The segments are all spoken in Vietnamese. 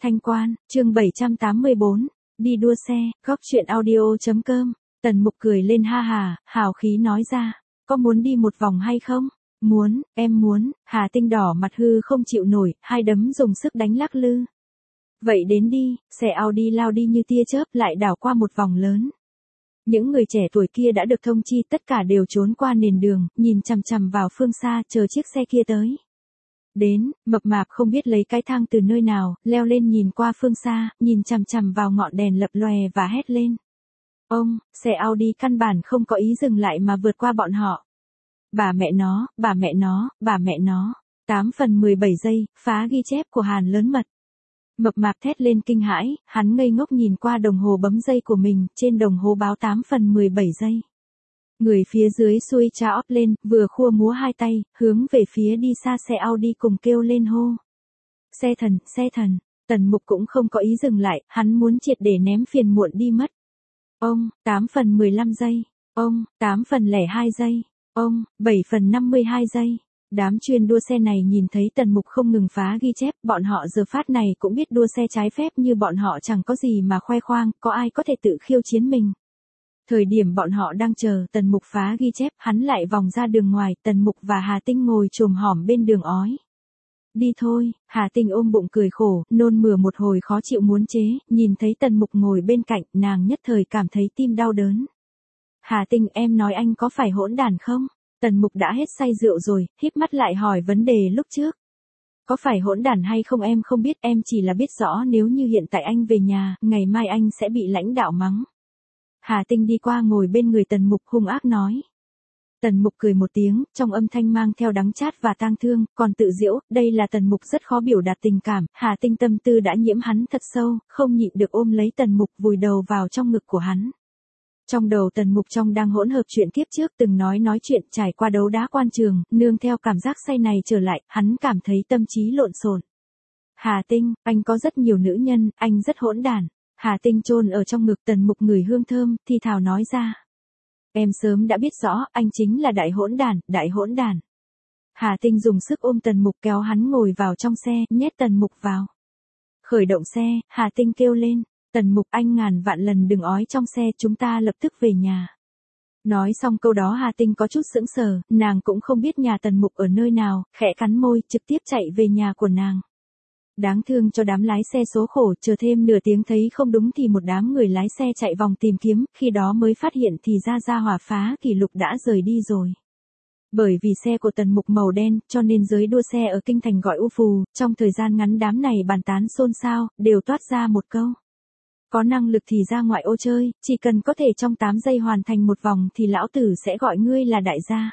Thanh Quan, chương 784, đi đua xe, góc truyện audio.com. Tần Mục cười lên ha hà, hào khí nói ra, có muốn đi một vòng hay không? Muốn, em muốn. Hà Tinh đỏ mặt hư không chịu nổi, hai đấm dùng sức đánh lắc lư. Vậy đến đi, xe Audi lao đi như tia chớp lại đảo qua một vòng lớn. Những người trẻ tuổi kia đã được thông chi tất cả đều trốn qua nền đường, nhìn chằm chằm vào phương xa chờ chiếc xe kia tới. Đến, mập mạp không biết lấy cái thang từ nơi nào, leo lên nhìn qua phương xa, nhìn chằm chằm vào ngọn đèn lập lòe và hét lên. Ông, xe Audi căn bản không có ý dừng lại mà vượt qua bọn họ. Bà mẹ nó, bà mẹ nó, bà mẹ nó. 8 phần 17 giây, phá ghi chép của Hàn lớn mật. Mập mạp thét lên kinh hãi, hắn ngây ngốc nhìn qua đồng hồ bấm giây của mình, trên đồng hồ báo 8 phần 17 giây. Người phía dưới xuôi cha óp lên, vừa khua múa hai tay, hướng về phía đi xa xe Audi cùng kêu lên hô. Xe thần, xe thần. Tần Mục cũng không có ý dừng lại, hắn muốn triệt để ném phiền muộn đi mất. Ông, 8 phần 15 giây. Ông, 8 phần 02 giây. Ông, 7 phần 52 giây. Đám chuyên đua xe này nhìn thấy Tần Mục không ngừng phá ghi chép, bọn họ giờ phát này cũng biết đua xe trái phép như bọn họ chẳng có gì mà khoe khoang, có ai có thể tự khiêu chiến mình. Thời điểm bọn họ đang chờ Tần Mục phá ghi chép, hắn lại vòng ra đường ngoài, Tần Mục và Hà Tinh ngồi chồm hổm bên đường ói. Đi thôi, Hà Tinh ôm bụng cười khổ, nôn mửa một hồi khó chịu muốn chế, nhìn thấy Tần Mục ngồi bên cạnh, nàng nhất thời cảm thấy tim đau đớn. Hà Tinh, em nói anh có phải hỗn đản không? Tần Mục đã hết say rượu rồi, híp mắt lại hỏi vấn đề lúc trước. Có phải hỗn đản hay không em không biết, em chỉ là biết rõ nếu như hiện tại anh về nhà, ngày mai anh sẽ bị lãnh đạo mắng. Hà Tinh đi qua ngồi bên người Tần Mục hung ác nói. Tần Mục cười một tiếng, trong âm thanh mang theo đắng chát và tang thương, còn tự giễu, đây là Tần Mục rất khó biểu đạt tình cảm, Hà Tinh tâm tư đã nhiễm hắn thật sâu, không nhịn được ôm lấy Tần Mục vùi đầu vào trong ngực của hắn. Trong đầu Tần Mục trong đang hỗn hợp chuyện kiếp trước từng nói chuyện trải qua đấu đá quan trường, nương theo cảm giác say này trở lại, hắn cảm thấy tâm trí lộn xộn. Hà Tinh, anh có rất nhiều nữ nhân, anh rất hỗn đản. Hà Tinh chôn ở trong ngực Tần Mục ngửi hương thơm, thi thào nói ra. Em sớm đã biết rõ, anh chính là đại hỗn đản, đại hỗn đản. Hà Tinh dùng sức ôm Tần Mục kéo hắn ngồi vào trong xe, nhét Tần Mục vào. Khởi động xe, Hà Tinh kêu lên. Tần Mục, anh ngàn vạn lần đừng ói trong xe, chúng ta lập tức về nhà. Nói xong câu đó Hà Tinh có chút sững sờ, nàng cũng không biết nhà Tần Mục ở nơi nào, khẽ cắn môi, trực tiếp chạy về nhà của nàng. Đáng thương cho đám lái xe số khổ, chờ thêm nửa tiếng thấy không đúng thì một đám người lái xe chạy vòng tìm kiếm, khi đó mới phát hiện thì ra hỏa phá kỷ lục đã rời đi rồi. Bởi vì xe của Tần Mục màu đen, cho nên giới đua xe ở kinh thành gọi u phù, trong thời gian ngắn đám này bàn tán xôn xao, đều toát ra một câu. Có năng lực thì ra ngoại ô chơi, chỉ cần có thể trong 8 giây hoàn thành một vòng thì lão tử sẽ gọi ngươi là đại gia.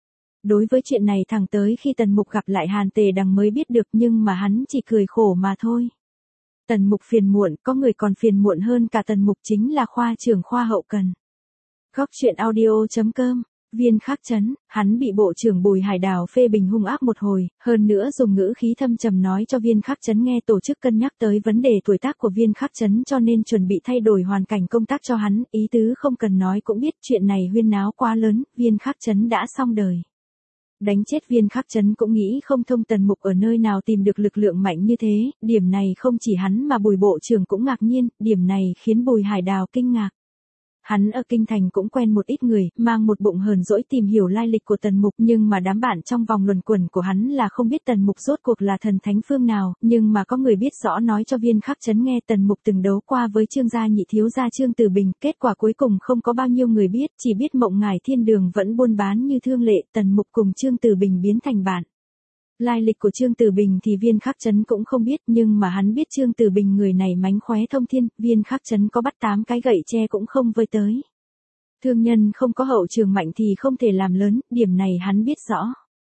Đối với chuyện này thẳng tới khi Tần Mục gặp lại Hàn Tề Đằng mới biết được, nhưng mà hắn chỉ cười khổ mà thôi. Tần Mục phiền muộn, có người còn phiền muộn hơn cả Tần Mục chính là khoa trưởng khoa hậu cần. Góc truyện audio.com. Viên Khắc Trấn, hắn bị Bộ trưởng Bùi Hải Đào phê bình hung ác một hồi, hơn nữa dùng ngữ khí thâm trầm nói cho Viên Khắc Trấn nghe tổ chức cân nhắc tới vấn đề tuổi tác của Viên Khắc Trấn cho nên chuẩn bị thay đổi hoàn cảnh công tác cho hắn, ý tứ không cần nói cũng biết chuyện này huyên náo quá lớn, Viên Khắc Trấn đã xong đời. Đánh chết Viên Khắc Trấn cũng nghĩ không thông Tần Mục ở nơi nào tìm được lực lượng mạnh như thế, điểm này không chỉ hắn mà Bùi Bộ trưởng cũng ngạc nhiên, điểm này khiến Bùi Hải Đào kinh ngạc. Hắn ở kinh thành cũng quen một ít người, mang một bụng hờn dỗi tìm hiểu lai lịch của Tần Mục, nhưng mà đám bạn trong vòng luẩn quẩn của hắn là không biết Tần Mục rốt cuộc là thần thánh phương nào, nhưng mà có người biết rõ nói cho Viên Khắc Trấn nghe Tần Mục từng đấu qua với Trương gia nhị thiếu gia Trương Tử Bình, kết quả cuối cùng không có bao nhiêu người biết, chỉ biết Mộng Ngải Thiên Đường vẫn buôn bán như thương lệ, Tần Mục cùng Trương Tử Bình biến thành bạn. Lai lịch của Trương Tử Bình thì Viên Khắc Trấn cũng không biết, nhưng mà hắn biết Trương Tử Bình người này mánh khóe thông thiên, Viên Khắc Trấn có bắt 8 cái gậy tre cũng không với tới. Thương nhân không có hậu trường mạnh thì không thể làm lớn, điểm này hắn biết rõ.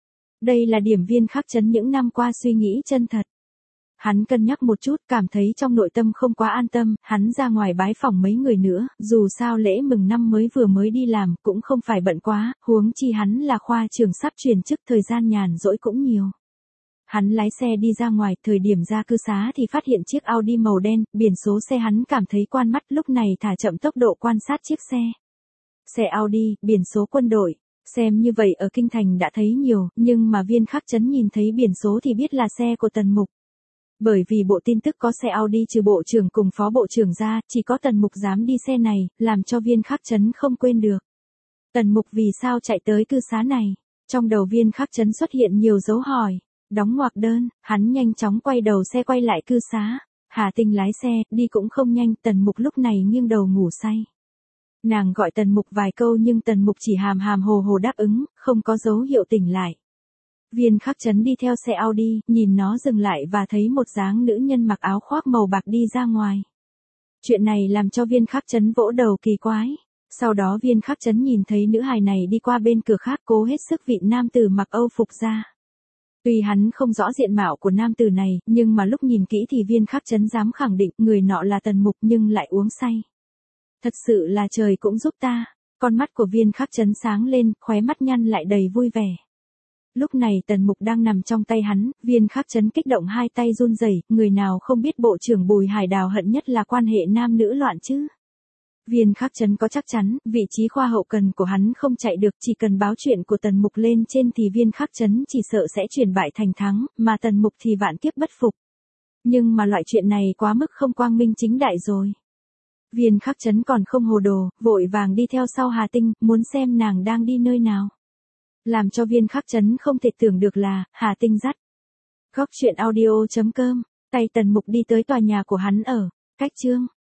Đây là điểm Viên Khắc Trấn những năm qua suy nghĩ chân thật. Hắn cân nhắc một chút, cảm thấy trong nội tâm không quá an tâm, hắn ra ngoài bái phỏng mấy người nữa, dù sao lễ mừng năm mới đi làm, cũng không phải bận quá, huống chi hắn là khoa trưởng sắp chuyển chức, thời gian nhàn rỗi cũng nhiều. Hắn lái xe đi ra ngoài, thời điểm ra cư xá thì phát hiện chiếc Audi màu đen, biển số xe hắn cảm thấy quan mắt, lúc này thả chậm tốc độ quan sát chiếc xe. Xe Audi, biển số quân đội. Xem như vậy ở kinh thành đã thấy nhiều, nhưng mà Viên Khắc Trấn nhìn thấy biển số thì biết là xe của Tần Mục. Bởi vì bộ tin tức có xe Audi trừ bộ trưởng cùng phó bộ trưởng ra, chỉ có Tần Mục dám đi xe này, làm cho Viên Khắc Trấn không quên được. Tần Mục vì sao chạy tới cư xá này? Trong đầu Viên Khắc Trấn xuất hiện nhiều dấu hỏi. Đóng ngoặc đơn, hắn nhanh chóng quay đầu xe quay lại cư xá. Hà Tinh lái xe, đi cũng không nhanh, Tần Mục lúc này nghiêng đầu ngủ say. Nàng gọi Tần Mục vài câu nhưng Tần Mục chỉ hàm hàm hồ hồ đáp ứng, không có dấu hiệu tỉnh lại. Viên Khắc Trấn đi theo xe Audi, nhìn nó dừng lại và thấy một dáng nữ nhân mặc áo khoác màu bạc đi ra ngoài. Chuyện này làm cho Viên Khắc Trấn vỗ đầu kỳ quái. Sau đó Viên Khắc Trấn nhìn thấy nữ hài này đi qua bên cửa khác cố hết sức vịn nam tử mặc Âu phục ra. Tuy hắn không rõ diện mạo của nam tử này, nhưng mà lúc nhìn kỹ thì Viên Khắc Trấn dám khẳng định người nọ là Tần Mục nhưng lại uống say. Thật sự là trời cũng giúp ta. Con mắt của Viên Khắc Trấn sáng lên, khóe mắt nhăn lại đầy vui vẻ. Lúc này Tần Mục đang nằm trong tay hắn, Viên Khắc Trấn kích động hai tay run rẩy, người nào không biết bộ trưởng Bùi Hải Đào hận nhất là quan hệ nam nữ loạn chứ. Viên Khắc Trấn có chắc chắn, vị trí khoa hậu cần của hắn không chạy được, chỉ cần báo chuyện của Tần Mục lên trên thì Viên Khắc Trấn chỉ sợ sẽ chuyển bại thành thắng, mà Tần Mục thì vạn kiếp bất phục. Nhưng mà loại chuyện này quá mức không quang minh chính đại rồi. Viên Khắc Trấn còn không hồ đồ, vội vàng đi theo sau Hà Tinh, muốn xem nàng đang đi nơi nào. Làm cho Viên Khắc Trấn không thể tưởng được là, Hà Tinh dắt. Góc truyện audio.com, tay Tần Mục đi tới tòa nhà của hắn ở, cách chương.